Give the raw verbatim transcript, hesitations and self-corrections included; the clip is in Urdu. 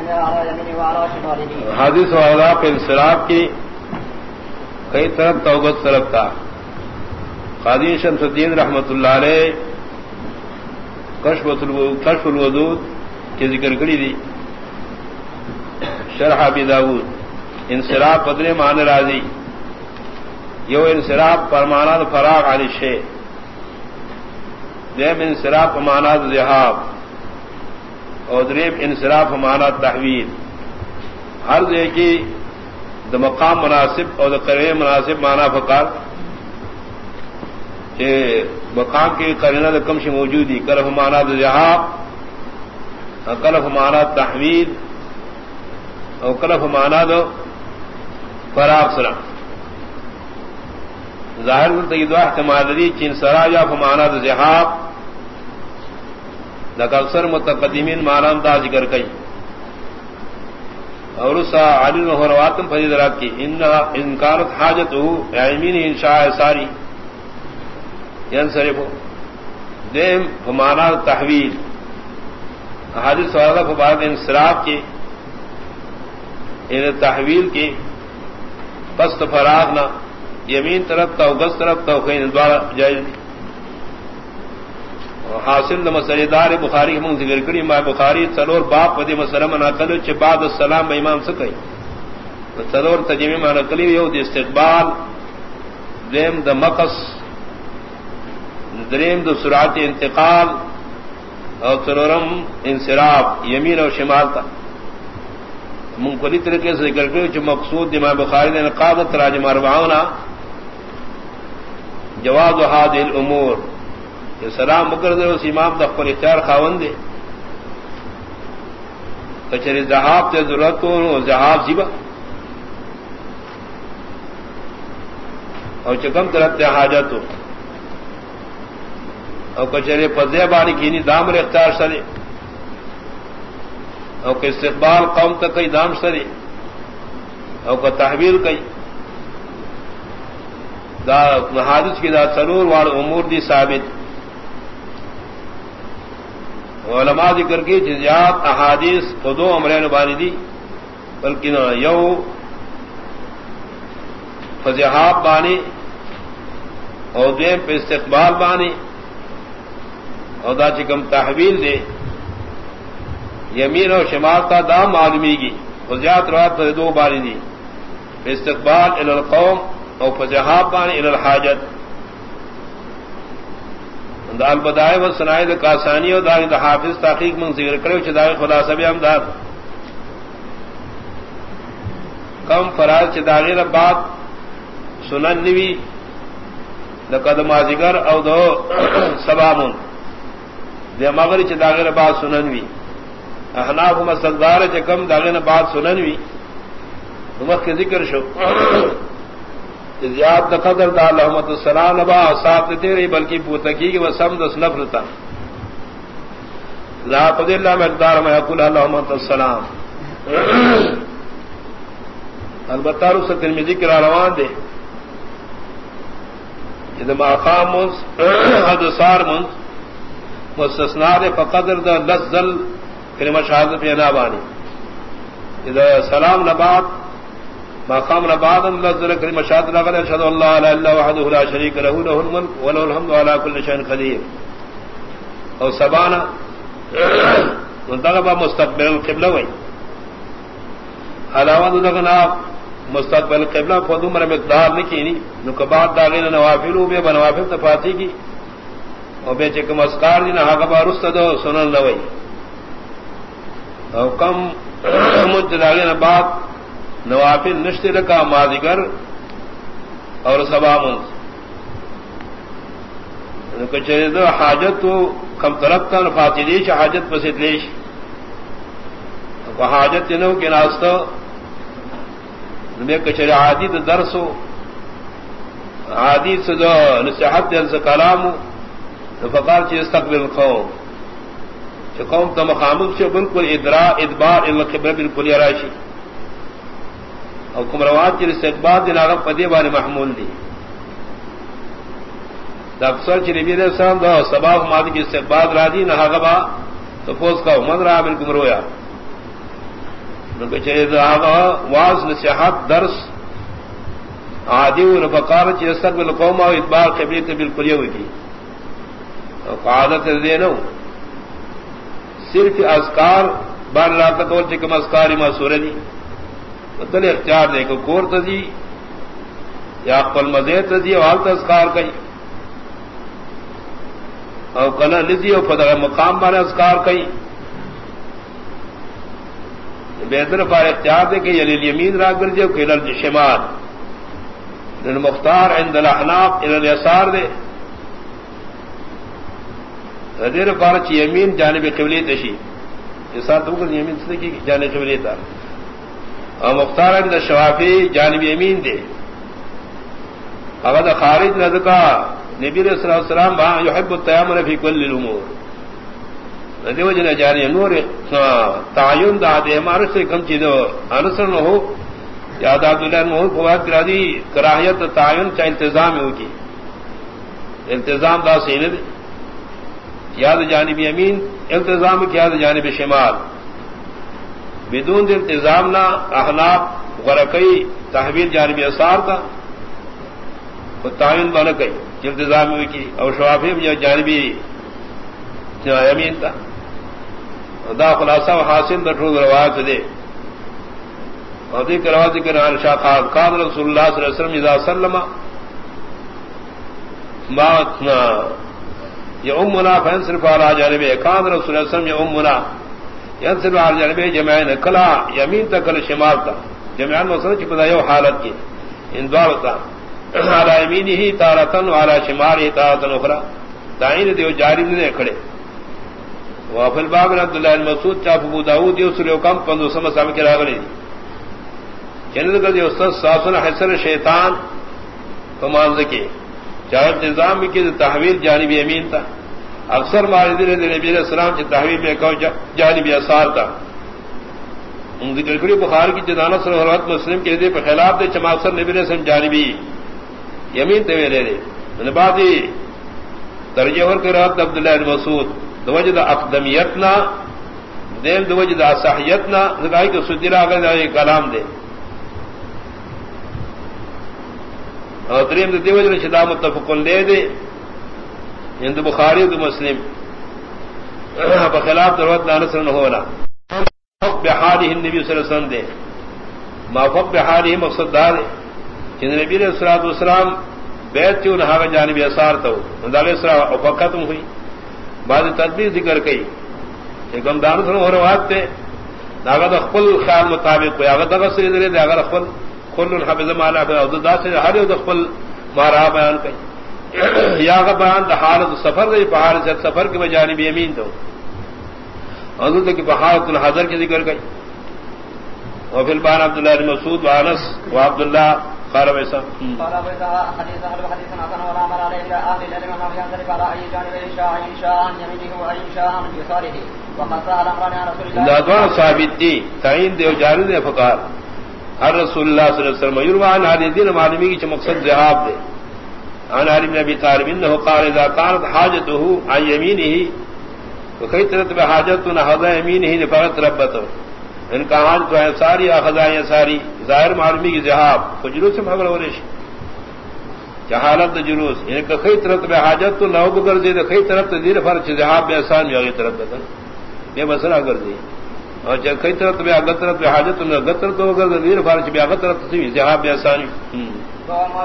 حادث والا پہ انصراف کی کئی طرف توبت طرف تھا. قاضی شمس الدین رحمت اللہ علیہ کشف الودود کے ذکر کری دی. شرح ابی داؤد انصراف بدرے مان راضی یو انصراف پرمانات فراغ علی شے دیم انصراف امانات ذہاب اور دریب انصراف امانات تحویل. ہر دے کی دا مقام مناسب اور دا قرین مناسب مانا فقار کہ مقام کی قرینہ دا کمش موجودی کلف امانات ذہاب کلف امانات تحویل اور کلف امانات فراغ سرم. ظاہر دوا احتمال دی چین سراجا فمانات ذہاب لک اکثر متقدمین مانام دا ذکر کئی اور اسا علی رواتم فضید رات کی انکارت حاجت ہو علمین انشاء ساری ینصرف دیم فمانات تحویل حادث والا فبارت انصراف کی ان تحویل کی قصد فراغ نہ یمین طرف تا گس طرف تا خین دوارا جائز حاصل دا مسئلہ دار بخاری من ذکر کری ما بخاری سلور باپ پدی مسئلہ مناقل چھ بعد السلام با امام سکئی سلور تجمی مناقلی یو دی استقبال دریم دا مقص دریم دا سرعت انتقال اور سلورم انصراف یمین اور شمال تا منقلی طریقے سے ذکر کری چھ مقصود دی ما بخاری نے قادت راجم اربعونا جواز هذه الامور کہ سلام مقرر اس امام دخل اختیار خاوند دے کچری ذہاب تے ضرورت ہو ذہاب زیبا اور چکم طرف تے حاجت ہو اور کچری پذے بانی کینی دامر اختیار سرے اور کہ استقبال قوم تک کئی دام سرے اور کا تحویل کئی دا حادث کی دا سرور وار امور دی ثابت علماء ذکر کی جزیات احادیث خودو امرین بانی دی بلکہ یو فضحاب بانی اور دیم پہ استقبال بانی اور دا چکم تحویل دے یمین اور شمال کا دا معلومی گی فضیات روات دو بانی دی پہ استقبال الى القوم اور فضحاب بانی الى الحاجت دال بدائے و سنائے کاسانی اور دار حافظ تحقیق من ذکر کرے چدائے خلاصہ بھی ہم دار کم فرائض چداغیر بات سنن نوی لقد مازگر او دو سبامن دے مغری چداغیر بات سننوی احناف مسلدار چکم داغیر بات سننوی نمک کے ذکر شو زیاد قدر دا لحمت السلام نبا صاحب تیرے بلکہ پوتکی کی وسم دس نفرتا لا قد اللہ مقدار میں یقول لحمت السلام البتہ رسل ترمیزی کی روان دے اذا ماقام منز حدثار منز مستثناء دے فقدر دا لزل کلمہ شہادت پہ نابانی اذا سلام نبات مقام بعد اللہ ذکر مشاہد لغت اشهد ان لا اله الا الله وحده لا شريك له له الملك وله الحمد على كل شيء قدير اور سبانا منتقب مستقبل القبلہ وی علاوہ دغنا مستقبل القبلہ خود عمر مقدار نکینی نو کبات داغین نوافل بے بنوافل تفاتی کی اور بے چکم اسکار دی نہ ہا رستد سنن لوی او کم مجداغین بعد نوافل نشتے رکا مازگر اور سبامن کچھ حاجت تو کم طرف کا فاتلیش حاجت پسیدلیش حاجت نو کے ناستو میں کچھ عادی تو درس ہو عادی سے جو نصیحت دل سے کلام ہو فقار چیز استقبل قوم قوم تو مخامل سے بالکل ادرا ادبار القبلہ بالکل راشی اور کمروات کی استقبال دن آغم پدی بانی محمول دی دا اکثر چی نبی علیہ السلام دا سباق مادی کی استقبال را دی نہا غبا تو فوز کا من را من گمرویا واز نصیحت درس عادی و فقار چیستر بالقوم و ادبار قبلیت بالکلیہ ہوئی تھی قعادت دینو صرف اذکار بار رات کو چکم اذکار ما سورلی مطلب اختیار دے کو کور تزی یا قل مزید تزی حالت اذکار کئی او کلا لزی او پدغ مقام بار اذکار کئی بہتر فار اختیار دے کہ یلی الیمین را کر دیو کہ الی الشمال للمختار عند الاحناف الى اليسار دے دیر فار چی یمین جانب قبلی تشی یسار تو کہ یمین سے کی جانب قبلی تا اور مختار عند الشوافی جانب یمین دے اگر خارج نذکا نبی صلی اللہ علیہ وسلم با يحب التيامن في كل الامور دیو جن جاری نور تعین دا دے ہمارے سے کم چیز انصر نہ ہو یاد عبداللہ محمود فواد کرادی کراہیت تعین کا انتظام ہو کی التزام دا سیند یاد جانب یمین التزام کی یاد جانب شمال بدون التزام نہ احناف غرقی تحویل جانب یسار کا تعین بنا گئی التزام ہوئی کی اور شوافی جانبی یمین تا دا خلاصہ و حاصل دٹھو روایت دے اور دی کروا ذکر ان شاء قال رسول اللہ صلی اللہ علیہ وسلم اذا سلم ما يؤمنا فانصرف على جانبه قال رسول اللہ صلی اللہ علیہ وسلم يؤمنا ينصرف على جانبه جميعا کلا یمین تا کلا شمال تا جميعا مسئلہ چپدا یو حالت کی ان دوار تا على يمينه تارة وعلى شماله تارة اخرى دائیں دیو جاری نے کھڑے وفي الباب عبد الله المسعود چاپ ابو داؤد یوسل کم پندو سم سام کے راغلی جنت کا جو استاد ساسن حسن شیطان تمام کے چاہے انتظام کی تحویل جانب یمین تھا اکثر مالدین نبی علیہ السلام کی تحویل میں کو جانب یسار تھا ان ذکر کری بخاری کی جدانہ صحیح مسلم کے دے پر خلاف دے چما اکثر نبی علیہ السلام جانبی یمین تے لے لے نے بعدی درجہ اور قرات عبداللہ بن مسعود دوجد اقدمیتنا دیم دوجد صحیحتنا زگائی کہ سدرا اگر کلام دے اور دریم دے وجہ شدا متفق لے دے ہند بخاری و مسلم بخلاف ضرورت نصر نہ ہونا بحاله النبی صلی اللہ علیہ وسلم دے ما فق بحاله مقصد دار کہ نبی علیہ الصلوۃ والسلام بیت کیوں نہ جانب یسار تو اندالے سرا وقتم ہوئی بعد تدبیر ذکر کئی کہ گم دار سن اور روایت تے داغت خپل خیال مطابق کوئی اگر دغه سری دے اگر خپل کل حفظ مالا او دا سے ہر یو خپل مارا بیان کئی یا بیان دا حالت سفر دے پہاڑ سے سفر کے جانب یمین تو حضرت کی بحارت الحضر کی ذکر گئی اور پھر بان عبداللہ بن مسعود وانس و عبداللہ قال ویسا قال ویسا حدیث اهل حدیث حسن ولا امر علیہ اهل العلم ان ينظر على اي جانب شاء ان شاء عن يمينه واي شاء عن يساره وقد سال امر عن رسول الله لا دون ثابت دی تعین دیو جانب فقار ہر رسول اللہ صلی اللہ علیہ وسلم یروى عن هذه الدين معلومی کی مقصد ذهاب دے عن علي بن ابي طالب انه قال اذا كانت حاجته عن يمينه وكيترت بحاجتنا هذا يمينه لفرت ربته ان کا حال تو ہے ساری اخذائیں ساری ظاہر معلومی کی ذہاب فجلوس سے بھگڑ ورش جہالت جلوس ان کا کئی طرف میں حاجت تو نو بگر دے کئی طرف تدیر فرض ذہاب میں آسان میں طرف بدل یہ مسئلہ کر دی اور جب کئی طرف میں اگر طرف میں حاجت تو نہ گتر تو اگر دیر فرض میں اگر طرف ذہاب میں آسان